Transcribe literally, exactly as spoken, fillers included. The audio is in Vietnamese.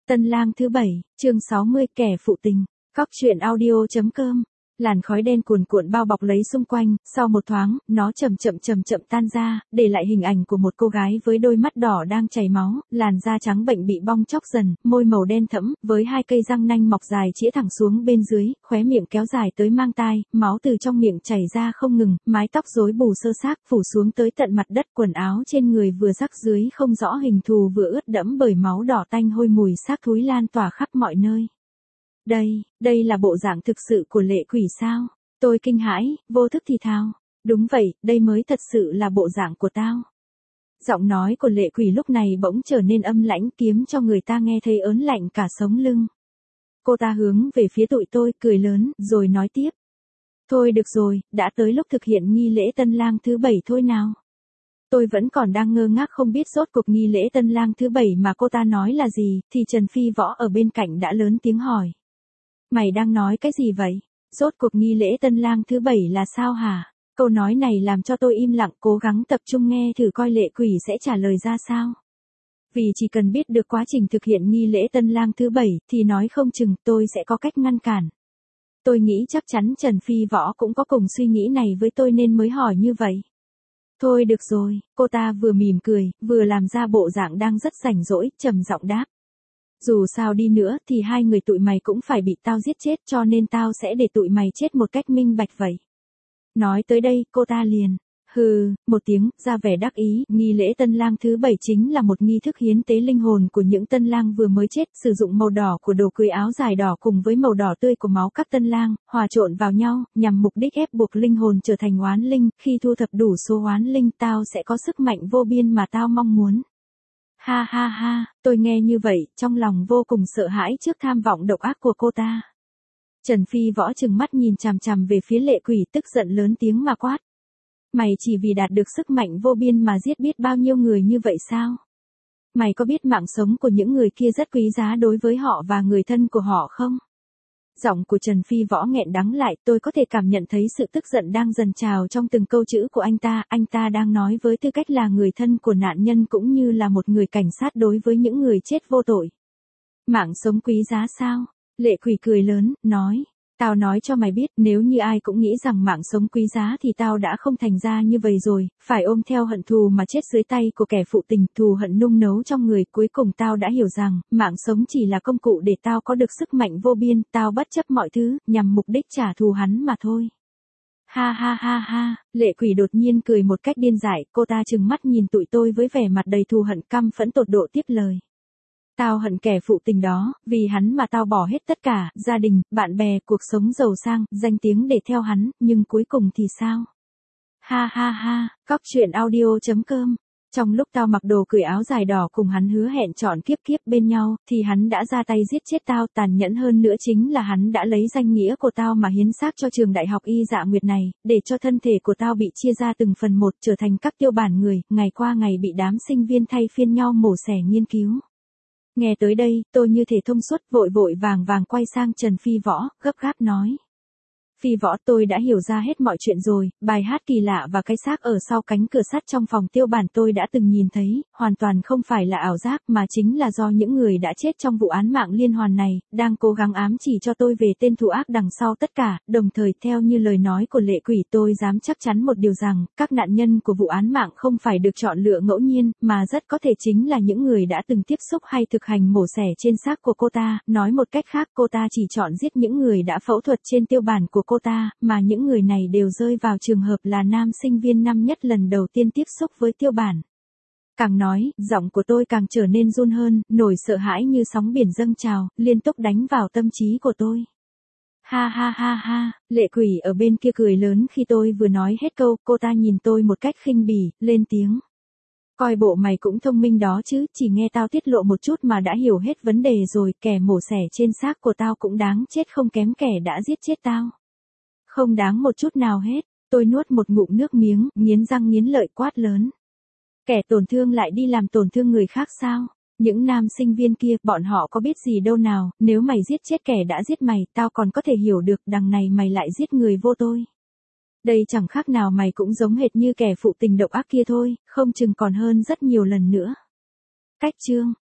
Tân lang thứ bảy, chương sáu mươi, kẻ phụ tình. Cóc truyện audio chấm com. Làn khói đen cuồn cuộn bao bọc lấy xung quanh, sau một thoáng, nó chậm chậm chậm chậm tan ra, để lại hình ảnh của một cô gái với đôi mắt đỏ đang chảy máu, làn da trắng bệnh bị bong tróc dần, môi màu đen thẫm, với hai cây răng nanh mọc dài chĩa thẳng xuống bên dưới, khóe miệng kéo dài tới mang tai, máu từ trong miệng chảy ra không ngừng, mái tóc rối bù sơ xác phủ xuống tới tận mặt đất, quần áo trên người vừa rách dưới không rõ hình thù vừa ướt đẫm bởi máu đỏ tanh hôi mùi xác thúi lan tỏa khắp mọi nơi. Đây, đây là bộ dạng thực sự của lệ quỷ sao? Tôi kinh hãi, vô thức thì thào. Đúng vậy, đây mới thật sự là bộ dạng của tao. Giọng nói của lệ quỷ lúc này bỗng trở nên âm lãnh, kiếm cho người ta nghe thấy ớn lạnh cả sống lưng. Cô ta hướng về phía tụi tôi, cười lớn, rồi nói tiếp. Thôi được rồi, đã tới lúc thực hiện nghi lễ tân lang thứ bảy thôi nào. Tôi vẫn còn đang ngơ ngác không biết rốt cuộc nghi lễ tân lang thứ bảy mà cô ta nói là gì, thì Trần Phi Võ ở bên cạnh đã lớn tiếng hỏi. Mày đang nói cái gì vậy? Rốt cuộc nghi lễ tân lang thứ bảy là sao hả? Câu nói này làm cho tôi im lặng cố gắng tập trung nghe thử coi lệ quỷ sẽ trả lời ra sao. Vì chỉ cần biết được quá trình thực hiện nghi lễ tân lang thứ bảy thì nói không chừng tôi sẽ có cách ngăn cản. Tôi nghĩ chắc chắn Trần Phi Võ cũng có cùng suy nghĩ này với tôi nên mới hỏi như vậy. Thôi được rồi, cô ta vừa mỉm cười, vừa làm ra bộ dạng đang rất rảnh rỗi, trầm giọng đáp. Dù sao đi nữa thì hai người tụi mày cũng phải bị tao giết chết cho nên tao sẽ để tụi mày chết một cách minh bạch vậy. Nói tới đây cô ta liền, hừ, một tiếng, ra vẻ đắc ý, nghi lễ tân lang thứ bảy chính là một nghi thức hiến tế linh hồn của những tân lang vừa mới chết, sử dụng màu đỏ của đồ cưới áo dài đỏ cùng với màu đỏ tươi của máu các tân lang, hòa trộn vào nhau, nhằm mục đích ép buộc linh hồn trở thành oán linh, khi thu thập đủ số oán linh tao sẽ có sức mạnh vô biên mà tao mong muốn. Ha ha ha, tôi nghe như vậy, trong lòng vô cùng sợ hãi trước tham vọng độc ác của cô ta. Trần Phi Võ trừng mắt nhìn chằm chằm về phía lệ quỷ tức giận lớn tiếng mà quát. Mày chỉ vì đạt được sức mạnh vô biên mà giết biết bao nhiêu người như vậy sao? Mày có biết mạng sống của những người kia rất quý giá đối với họ và người thân của họ không? Giọng của Trần Phi Võ nghẹn đắng lại, tôi có thể cảm nhận thấy sự tức giận đang dần trào trong từng câu chữ của anh ta, anh ta đang nói với tư cách là người thân của nạn nhân cũng như là một người cảnh sát đối với những người chết vô tội. Mạng sống quý giá sao? Lệ quỷ cười lớn, nói. Tao nói cho mày biết, nếu như ai cũng nghĩ rằng mạng sống quý giá thì tao đã không thành ra như vậy rồi, phải ôm theo hận thù mà chết dưới tay của kẻ phụ tình, thù hận nung nấu trong người, cuối cùng tao đã hiểu rằng, mạng sống chỉ là công cụ để tao có được sức mạnh vô biên, tao bất chấp mọi thứ, nhằm mục đích trả thù hắn mà thôi. Ha ha ha ha, lệ quỷ đột nhiên cười một cách điên dại, cô ta trừng mắt nhìn tụi tôi với vẻ mặt đầy thù hận căm phẫn tột độ tiếp lời. Tao hận kẻ phụ tình đó, vì hắn mà tao bỏ hết tất cả, gia đình, bạn bè, cuộc sống giàu sang, danh tiếng để theo hắn, nhưng cuối cùng thì sao? Ha ha ha, cóc truyện audio chấm com. Trong lúc tao mặc đồ cưới áo dài đỏ cùng hắn hứa hẹn chọn kiếp kiếp bên nhau, thì hắn đã ra tay giết chết tao, tàn nhẫn hơn nữa chính là hắn đã lấy danh nghĩa của tao mà hiến xác cho trường đại học Y Dạ Nguyệt này, để cho thân thể của tao bị chia ra từng phần một trở thành các tiêu bản người, ngày qua ngày bị đám sinh viên thay phiên nhau mổ xẻ nghiên cứu. Nghe tới đây, tôi như thể thông suốt, vội vội vàng vàng quay sang Trần Phi Võ, gấp gáp nói. Phi Võ, tôi đã hiểu ra hết mọi chuyện rồi, bài hát kỳ lạ và cái xác ở sau cánh cửa sắt trong phòng tiêu bản tôi đã từng nhìn thấy, hoàn toàn không phải là ảo giác mà chính là do những người đã chết trong vụ án mạng liên hoàn này, đang cố gắng ám chỉ cho tôi về tên thủ ác đằng sau tất cả, đồng thời theo như lời nói của lệ quỷ tôi dám chắc chắn một điều rằng, các nạn nhân của vụ án mạng không phải được chọn lựa ngẫu nhiên, mà rất có thể chính là những người đã từng tiếp xúc hay thực hành mổ xẻ trên xác của cô ta, nói một cách khác cô ta chỉ chọn giết những người đã phẫu thuật trên tiêu bản của cô ta, mà những người này đều rơi vào trường hợp là nam sinh viên năm nhất lần đầu tiên tiếp xúc với tiêu bản. Càng nói, giọng của tôi càng trở nên run hơn, nỗi sợ hãi như sóng biển dâng trào, liên tục đánh vào tâm trí của tôi. Ha ha ha ha, lệ quỷ ở bên kia cười lớn khi tôi vừa nói hết câu, cô ta nhìn tôi một cách khinh bỉ, lên tiếng. Coi bộ mày cũng thông minh đó chứ, chỉ nghe tao tiết lộ một chút mà đã hiểu hết vấn đề rồi, kẻ mổ xẻ trên xác của tao cũng đáng chết không kém kẻ đã giết chết tao. Không đáng một chút nào hết, tôi nuốt một ngụm nước miếng, nghiến răng nghiến lợi quát lớn. Kẻ tổn thương lại đi làm tổn thương người khác sao? Những nam sinh viên kia, bọn họ có biết gì đâu nào, nếu mày giết chết kẻ đã giết mày, tao còn có thể hiểu được, đằng này mày lại giết người vô tội. Đây chẳng khác nào mày cũng giống hệt như kẻ phụ tình độc ác kia thôi, không chừng còn hơn rất nhiều lần nữa. Cách chương